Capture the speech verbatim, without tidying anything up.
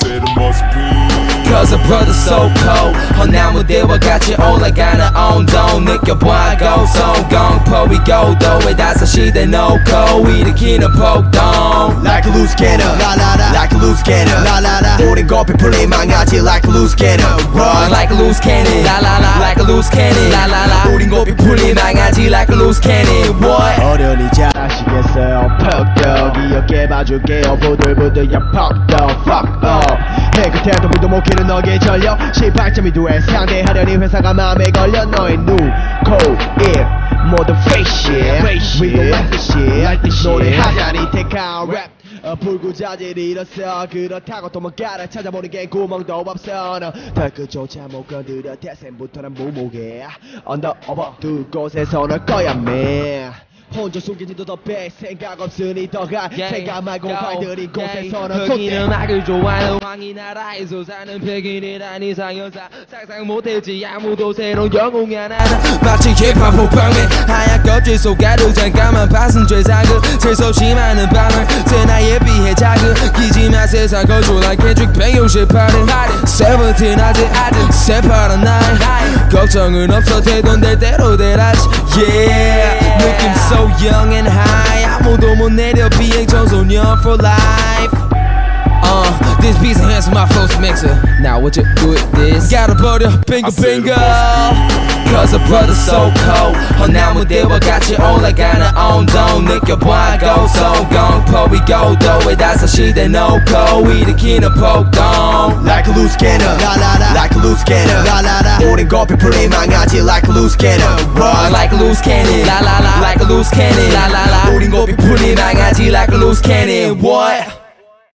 it must be. Cause a brother's so cold 허나 무대와 같이 올라가는 온도 느껴봐 고송 공포 위고도 왜 다섯 시대 놓고 일으키는 폭동 Like a loose cannon 라라라 Like a loose cannon 라라라 우린 고삐 풀린 망아지 Like a loose cannon Run Like a loose cannon 라라라 Like a loose cannon 라라라 우린 고삐 풀린 망아지 Like a loose cannon What? 어련히 잘하시겠어요 퍽덕 이어게 봐줄게요 부들부들 야 퍽덕 Fuck up 해 끝에도 물도 못 키는 너의 전력 십팔 점 이 두에 상대하려니 회사가 마음에 걸려 너의 누코 일 모두 face shit We gon' like this shit, like this shit. 노래하자니 택한 랩 어, 불구자질이 일었어 그렇다고 도망가라 찾아보는 게 구멍도 없어 너 덜크조차 못 건드려 대생부터는 무모게 언더 오버 두 곳에서 널 거야 man 혼자 숨기지도 더 배 생각 없으니 더가 생각 말고 발들인 곳에서는 흑인은 음악을 좋아하는 황이 나라에서 사는 백인이란 이상여사 상상 못했지 아무도 새로운 영웅이 하나다 마치 힙합 호빵맨 하얀 껍질 속 가루 잠깐만 봤은 죄사그 재수없이 많은 밤을 새 나이에 비해 자극이지만 세상 거주 like Kendrick 백육십팔 일 세븐틴 아직 아직 새파란 날 걱정은 없어 되던 될 대로 되라지 yeah 느낌 so young and high 아무도 못 내려 비행 청소년 for life Uh, this piece of handsome my flows mixer Now what you do with this gotta 버려 bingo bingo Cause a brother's so cold 허나 무대와 같이 올라가는 온도 느껴봐 고송 공포 위고도 왜 다섯 시대 놓고 일으키는 폭동 Like a loose cannon 라라라 Like a loose cannon 라라라 우린 고삐 풀린 망아지 Like a loose cannon Run Like a loose cannon 라라라 Like a loose cannon 라라라 우린 고삐 풀린 망아지 Like a loose cannon What?